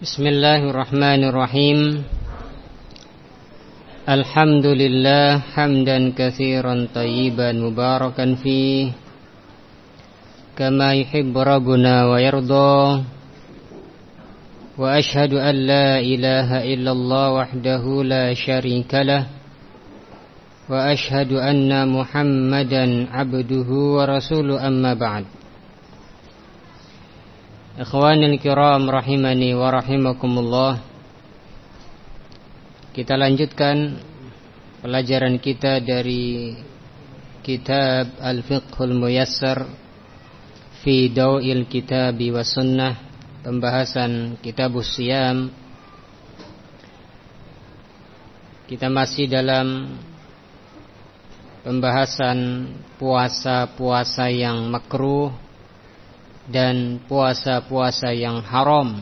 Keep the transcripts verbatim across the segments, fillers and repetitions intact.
Bismillahirrahmanirrahim. Alhamdulillah hamdan katsiran thayyiban mubarakan fi kama yuhibbu rabbuna wa yarda. Wa ashhadu an la ilaha illallah wahdahu la syarika lah. Wa ashhadu anna Muhammadan abduhu wa rasuluhu, amma ba'd. Ikhwanil kiram rahimani wa rahimakumullah. Kita lanjutkan pelajaran kita dari kitab Al-Fiqhul Muyassar fi Daw'il Kitabi wa Sunnah, pembahasan Kitabus Siyam. Kita masih dalam pembahasan puasa-puasa yang makruh dan puasa-puasa yang haram,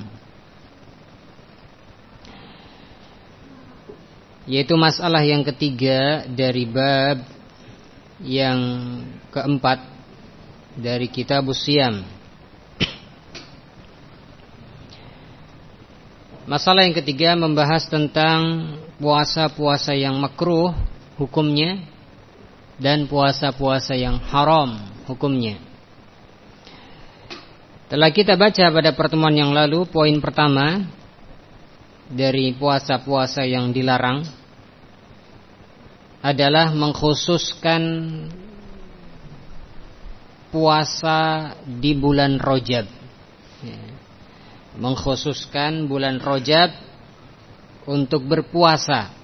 yaitu masalah yang ketiga dari bab yang keempat dari Kitabus Siyam. Masalah yang ketiga membahas tentang puasa-puasa yang makruh hukumnya dan puasa-puasa yang haram hukumnya. Telah kita baca pada pertemuan yang lalu poin pertama dari puasa-puasa yang dilarang adalah mengkhususkan puasa di bulan Rajab. Mengkhususkan bulan Rajab untuk berpuasa.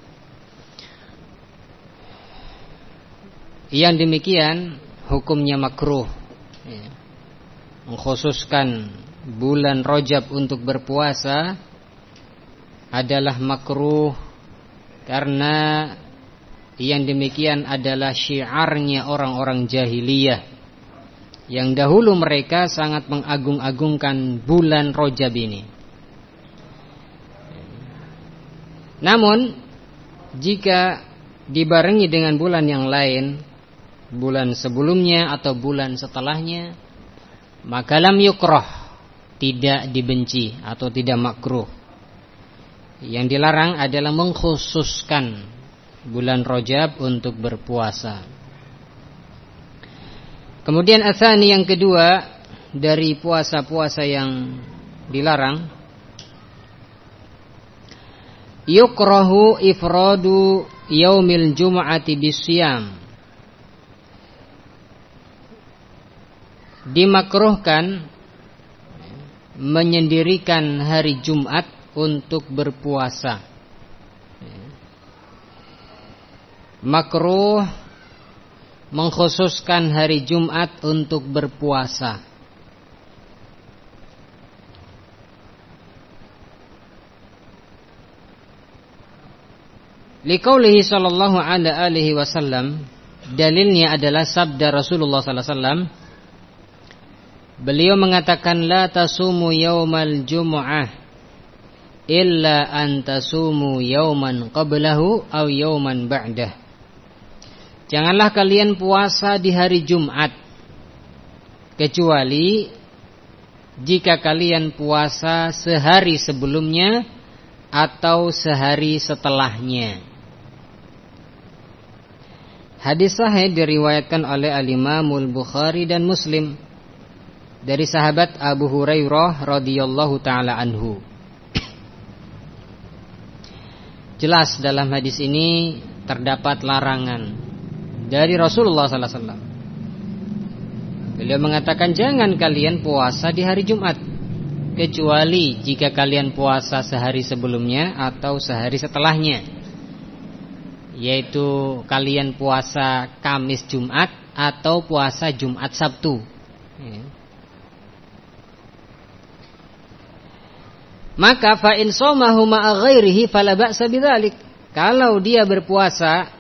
Yang demikian hukumnya makruh, ya. Mengkhususkan bulan Rajab untuk berpuasa adalah makruh, karena yang demikian adalah syiarnya orang-orang jahiliyah yang dahulu mereka sangat mengagung-agungkan bulan Rajab ini. Namun jika dibarengi dengan bulan yang lain, bulan sebelumnya atau bulan setelahnya, maka lam yukrah, tidak dibenci atau tidak makruh. Yang dilarang adalah mengkhususkan bulan Rajab untuk berpuasa. Kemudian atsani, yang kedua dari puasa-puasa yang dilarang, yukrahu ifradu yaumil jum'ati bisyam. Dimakruhkan menyendirikan hari Jumat untuk berpuasa. Makruh mengkhususkan hari Jumat untuk berpuasa. Liqaulihi sallallahu alaihi wasallam, dalilnya adalah sabda Rasulullah sallallahu alaihi wasallam. Beliau mengatakan, la tasumu yaumal jumu'ah illa an tasumu yauman qablahu aw yauman ba'dah. Janganlah kalian puasa di hari Jumat kecuali jika kalian puasa sehari sebelumnya atau sehari setelahnya. Hadis sahih diriwayatkan oleh Al-Imamul Bukhari dan Muslim dari sahabat Abu Hurairah radhiyallahu taala anhu. Jelas dalam hadis ini terdapat larangan dari Rasulullah sallallahu alaihi wasallam. Beliau mengatakan, jangan kalian puasa di hari Jumat kecuali jika kalian puasa sehari sebelumnya atau sehari setelahnya, yaitu kalian puasa Kamis Jumat atau puasa Jumat Sabtu, ya. Maka fa in shamahu ma'a ghairihi fala ba'sa bidzalik. Kalau dia berpuasa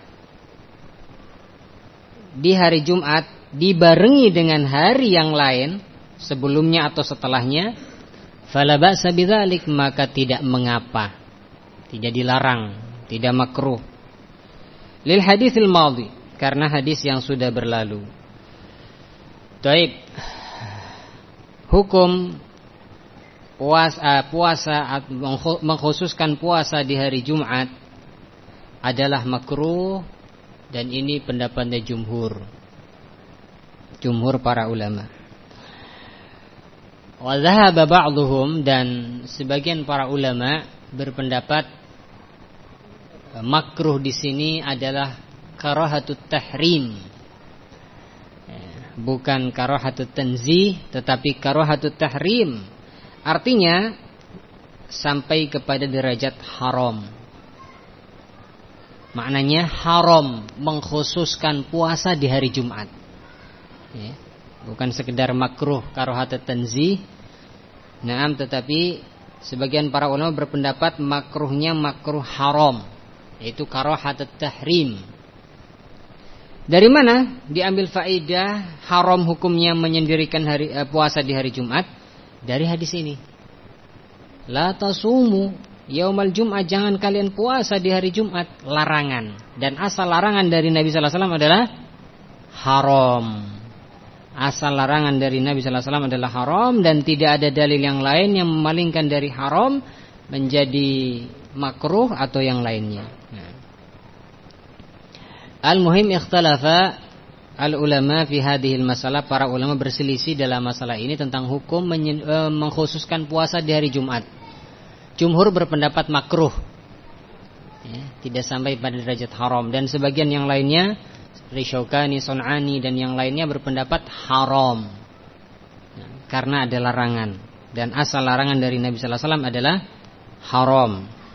di hari Jumat dibarengi dengan hari yang lain sebelumnya atau setelahnya, fala ba'sa bidzalik, maka tidak mengapa, tidak dilarang, tidak makruh. Lil haditsil madhi, karena hadis yang sudah berlalu. Taib. Hukum puasa puasa mengkhususkan puasa di hari Jumat adalah makruh, dan ini pendapatnya jumhur. Jumhur para ulama. Wa dhahaba ba'dhum, dan sebagian para ulama berpendapat makruh di sini adalah karahatut tahrim. Bukan karahatut tanzih, tetapi karahatut tahrim. Artinya sampai kepada derajat haram. Maknanya haram mengkhususkan puasa di hari Jumat. Ya, bukan sekedar makruh karahatut tanzih. Naam, tetapi sebagian para ulama berpendapat makruhnya makruh haram, yaitu karahatut tahrim. Dari mana diambil faedah haram hukumnya menyendirikan hari eh, puasa di hari Jumat? Dari hadis ini. La tasumu yaumal Jum'ah, jangan kalian puasa di hari Jumat, larangan. Dan asal larangan dari Nabi sallallahu alaihi wasallam adalah haram. Asal larangan dari Nabi sallallahu alaihi wasallam adalah haram, dan tidak ada dalil yang lain yang memalingkan dari haram menjadi makruh atau yang lainnya. Nah. Al-muhim ikhtalafa al-ulama fi hadhil masalah. Para ulama berselisih dalam masalah ini tentang hukum menyen, e, mengkhususkan puasa di hari Jumat. Jumhur berpendapat makruh, ya, tidak sampai pada derajat haram. Dan sebagian yang lainnya seperti Syaukani, Sun'ani dan yang lainnya berpendapat haram, ya, karena ada larangan. Dan asal larangan dari Nabi sallallahu alaihi wasallam adalah haram.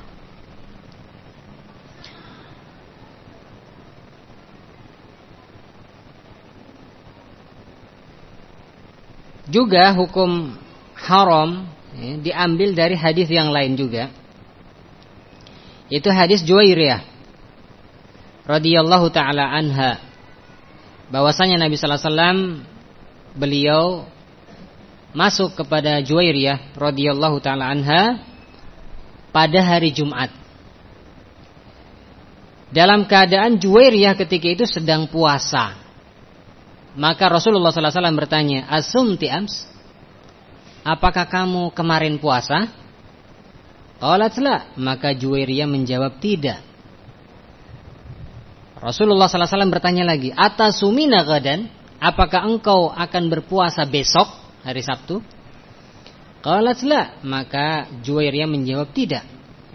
Juga hukum haram ya, diambil dari hadis yang lain juga. Itu hadis Juwairiyah radhiyallahu taala anha, bahwasanya Nabi sallallahu alaihi wasallam beliau masuk kepada Juwairiyah radhiyallahu taala anha pada hari Jumat. Dalam keadaan Juwairiyah ketika itu sedang puasa. Maka Rasulullah sallallahu alaihi wasallam bertanya, "Asumti ams? Apakah kamu kemarin puasa?" Qalat la. Maka Juwairiyah menjawab tidak. Rasulullah sallallahu alaihi wasallam bertanya lagi, "Atasumina gadan? Apakah engkau akan berpuasa besok hari Sabtu?" Qalat la. Maka Juwairiyah menjawab tidak.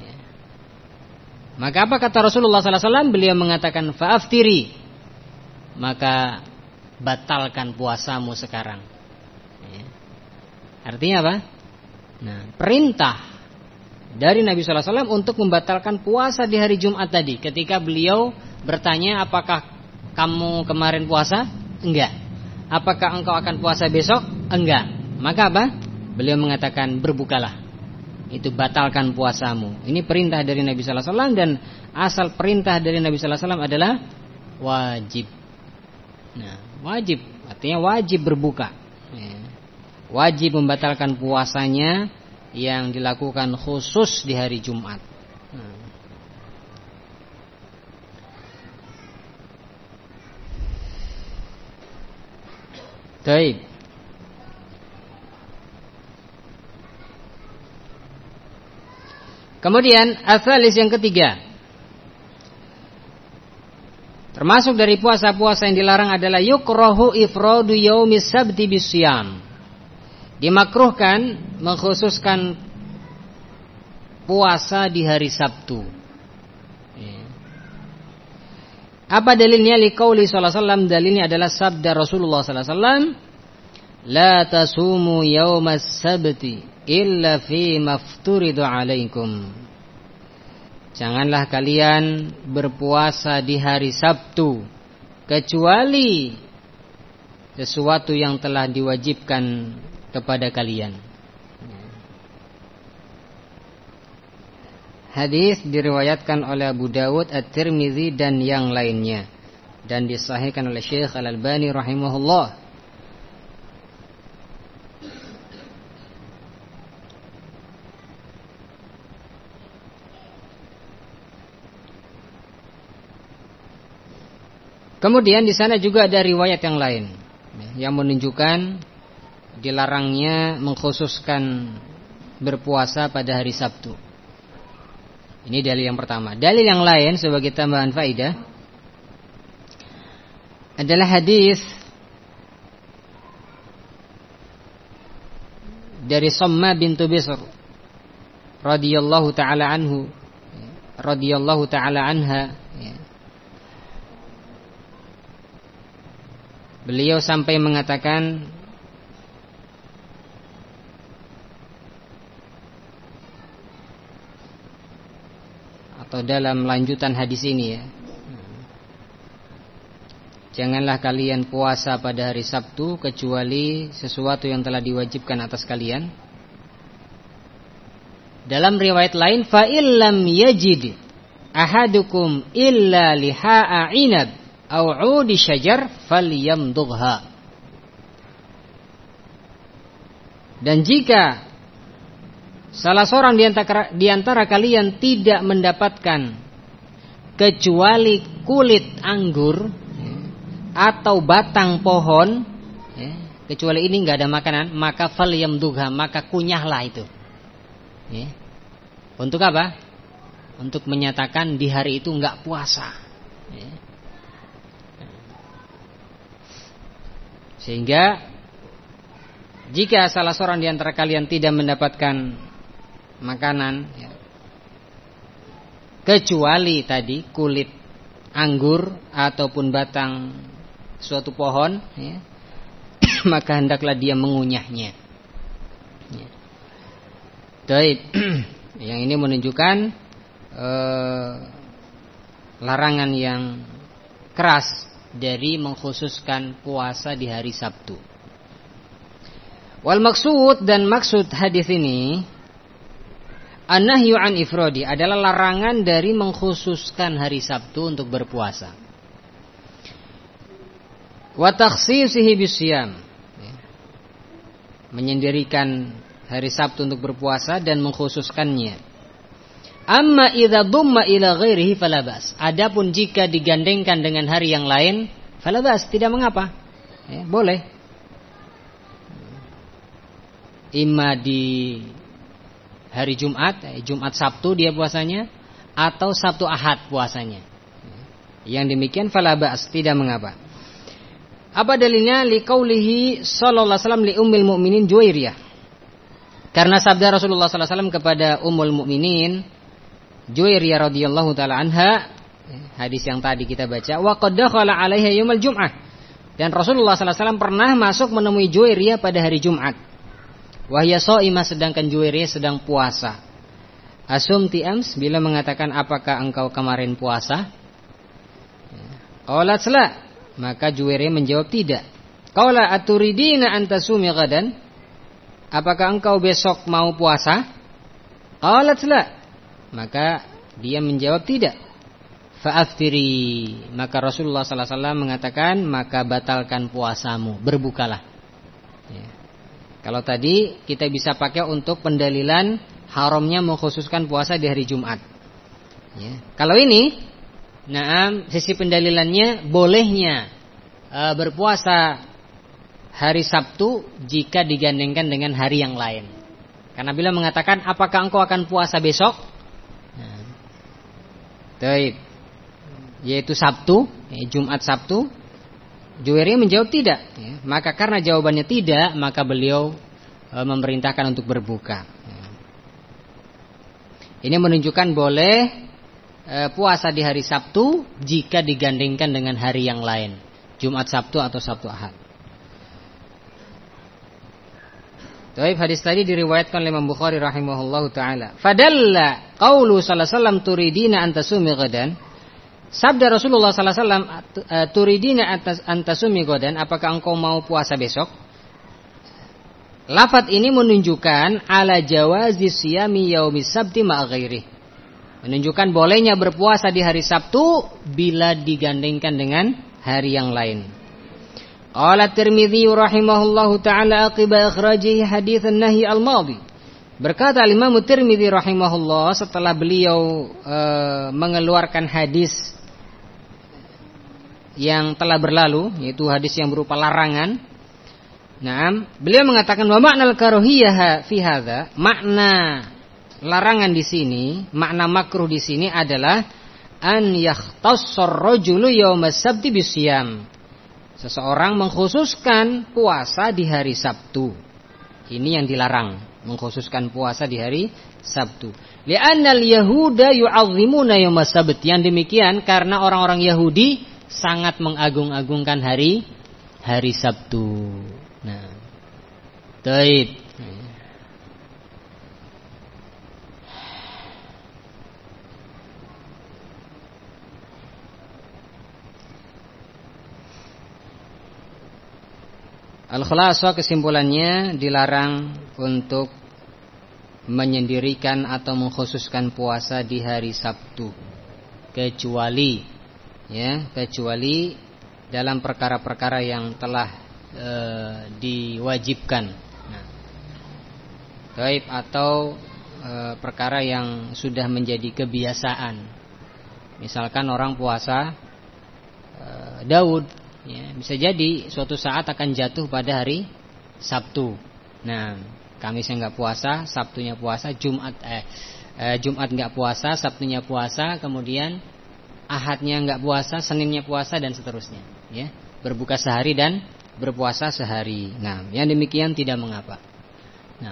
Maka apa kata Rasulullah sallallahu alaihi wasallam? Beliau mengatakan, "Fa'aftiri." Maka batalkan puasamu sekarang. Ya. Artinya apa? Nah, perintah dari Nabi sallallahu alaihi wasallam untuk membatalkan puasa di hari Jumat tadi. Ketika beliau bertanya, apakah kamu kemarin puasa? Enggak. Apakah engkau akan puasa besok? Enggak. Maka apa? Beliau mengatakan, berbukalah. Itu batalkan puasamu. Ini perintah dari Nabi sallallahu alaihi wasallam, dan asal perintah dari Nabi sallallahu alaihi wasallam adalah wajib. Nah, wajib artinya wajib berbuka, ya. Wajib membatalkan puasanya yang dilakukan khusus di hari Jumat. Nah. Baik. Kemudian asalis yang ketiga, termasuk dari puasa-puasa yang dilarang adalah yukrahu ifradu yaumis sabti bisyam. Dimakruhkan mengkhususkan puasa di hari Sabtu. Apa dalilnya? Liqauli sallallahu alaihi wasallam, dalilnya adalah sabda Rasulullah sallallahu alaihi wasallam, la tasumu yaumas sabti illa fi mafturidu alaikum. Janganlah kalian berpuasa di hari Sabtu kecuali sesuatu yang telah diwajibkan kepada kalian. Hadis diriwayatkan oleh Abu Dawud, At-Tirmizi dan yang lainnya, dan disahihkan oleh Syekh Al-Albani rahimahullah. Kemudian di sana juga ada riwayat yang lain yang menunjukkan dilarangnya mengkhususkan berpuasa pada hari Sabtu. Ini dalil yang pertama. Dalil yang lain sebagai tambahan faidah adalah hadis dari Samma bintu Bisr radhiyallahu taala anhu radhiyallahu taala anha. Beliau sampai mengatakan, atau dalam lanjutan hadis ini ya, janganlah kalian puasa pada hari Sabtu kecuali sesuatu yang telah diwajibkan atas kalian. Dalam riwayat lain, fa illam yajid ahadukum illa liha'a inab au 'udi syajar falyamdugha. Dan jika salah seorang di antara, di antara kalian tidak mendapatkan kecuali kulit anggur atau batang pohon, ya, kecuali ini nggak ada makanan, maka falyamdugha, maka kunyahlah itu. Ya. Untuk apa? Untuk menyatakan di hari itu nggak puasa. Ya. Sehingga jika salah seorang di antara kalian tidak mendapatkan makanan, ya, kecuali tadi kulit anggur ataupun batang suatu pohon, ya, maka hendaklah dia mengunyahnya. Ya. Baik. Yang ini menunjukkan eh, larangan yang keras dari mengkhususkan puasa di hari Sabtu. Wal maksud, dan maksud hadis ini, an-nahyu an ifradi, adalah larangan dari mengkhususkan hari Sabtu untuk berpuasa. Wa takhsisihi bisyam, menyendirikan hari Sabtu untuk berpuasa dan mengkhususkannya. Amma idza dhumma ila ghairihi fala bas. Adapun jika digandengkan dengan hari yang lain, fala bas, tidak mengapa. Ya, boleh. Imma di hari Jumat, Jumat Sabtu dia puasanya, atau Sabtu Ahad puasanya. Yang demikian fala bas, tidak mengapa. Apa dalilnya? Liqaulihi sallallahu alaihi wasallam li ummil mukminin Juwairiyah. Karena sabda Rasulullah sallallahu alaihi wasallam kepada ummul mukminin Juwairiyah radhiyallahu taala anha, hadis yang tadi kita baca, wa qad dakhala 'alaiha yaumul jum'ah. Dan Rasulullah sallallahu alaihi wasallam pernah masuk menemui Juwairiyah pada hari Jumat. Wa hiya shaimah, sedangkan Juwairiyah sedang puasa. Asumti ams, bila mengatakan apakah engkau kemarin puasa? Qalat la, maka Juwairiyah menjawab tidak. Qala aturidina an tasumi ghadan? Apakah engkau besok mau puasa? Qalat la, maka dia menjawab tidak. Fa'aftiri, maka Rasulullah sallallahu alaihi wasallam mengatakan, maka batalkan puasamu, berbukalah. Ya. Kalau tadi kita bisa pakai untuk pendalilan haramnya mengkhususkan puasa di hari Jumat. Ya. Kalau ini, nah, sisi pendalilannya bolehnya e, berpuasa hari Sabtu jika digandengkan dengan hari yang lain. Karena bila mengatakan apakah engkau akan puasa besok? Nah, taib, yaitu Sabtu, ya, Jumat Sabtu. Juwairiyah menjawab tidak, ya. Maka karena jawabannya tidak, maka beliau e, memerintahkan untuk berbuka. Ya. Ini menunjukkan boleh e, puasa di hari Sabtu jika digandengkan dengan hari yang lain, Jumat Sabtu atau Sabtu Ahad. Taib, hadis tadi diriwayatkan oleh Imam Bukhari rahimahullahu taala. Fadalla qaulu sallallahu alaihi wasallam turidina an tasumi ghadan. Sabda Rasulullah sallallahu alaihi wasallam turidina an tasumi ghadan, apakah engkau mau puasa besok? Lafaz ini menunjukkan ala jawazi siyami yaumis sabti ma ghairi. Menunjukkan bolehnya berpuasa di hari Sabtu bila digandengkan dengan hari yang lain. Qala Tirmidzi rahimahullahu taala aqiba ikhrajihi hadits an-nahy al-madhi. Berkata Imam Tirmidzi rahimahullah setelah beliau e, mengeluarkan hadis yang telah berlalu, yaitu hadis yang berupa larangan, Naam, beliau mengatakan wa ma'nal karuhiyah fi hadza, makna larangan di sini, makna makruh di sini adalah an yakhtassar rajulu yaumas sabti bisyam. Seseorang mengkhususkan puasa di hari Sabtu. Ini yang dilarang, mengkhususkan puasa di hari Sabtu. Li'annal yahuda yu'azzimuna yaumas sabt. Yang demikian karena orang-orang Yahudi sangat mengagung-agungkan hari hari Sabtu. Nah, taib. Al-Khulasah, kesimpulannya dilarang untuk menyendirikan atau mengkhususkan puasa di hari Sabtu, kecuali ya, kecuali dalam perkara-perkara yang telah e, diwajibkan. Nah, taib, atau e, perkara yang sudah menjadi kebiasaan. Misalkan orang puasa e, Daud, ya, bisa jadi suatu saat akan jatuh pada hari Sabtu. Nah, Kamisnya nggak puasa, Sabtunya puasa, Jumat eh, eh Jumat nggak puasa, Sabtunya puasa, kemudian Ahadnya nggak puasa, Seninnya puasa, dan seterusnya. Ya, berbuka sehari dan berpuasa sehari. Nah, yang demikian tidak mengapa. Nah,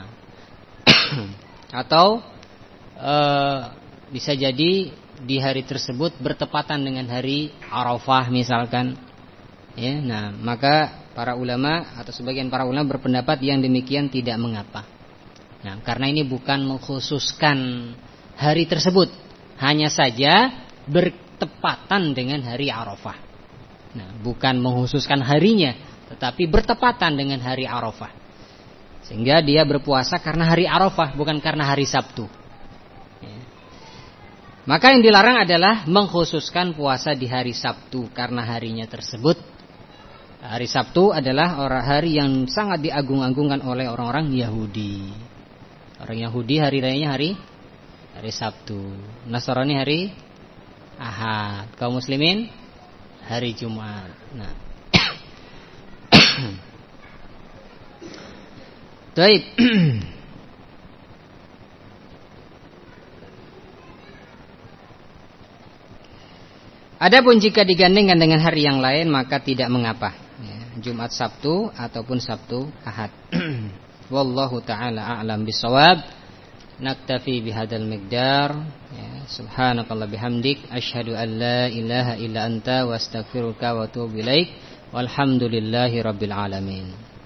atau e, bisa jadi di hari tersebut bertepatan dengan hari Arafah misalkan. Ya, nah maka para ulama atau sebagian para ulama berpendapat yang demikian tidak mengapa. Nah, karena ini bukan mengkhususkan hari tersebut, hanya saja bertepatan dengan hari Arafah. Nah, bukan mengkhususkan harinya, tetapi bertepatan dengan hari Arafah. Sehingga dia berpuasa karena hari Arafah, bukan karena hari Sabtu. Ya. Maka yang dilarang adalah mengkhususkan puasa di hari Sabtu karena harinya tersebut. Hari Sabtu adalah hari yang sangat diagung-agungkan oleh orang-orang Yahudi. Orang Yahudi hari rayanya hari hari Sabtu. Nasrani hari Ahad. Kaum muslimin hari Jumat. Nah. Baik. Adapun jika digandengkan dengan hari yang lain maka tidak mengapa. Ya, Jumat Sabtu ataupun Sabtu Ahad. Wallahu taala a'lam bissawab. Naktafi bihadzal miqdar. Ya, subhanakallah bihamdik asyhadu an la ilaha illa anta wa astaghfiruka wa atubu ilaik. Walhamdulillahi rabbil alamin.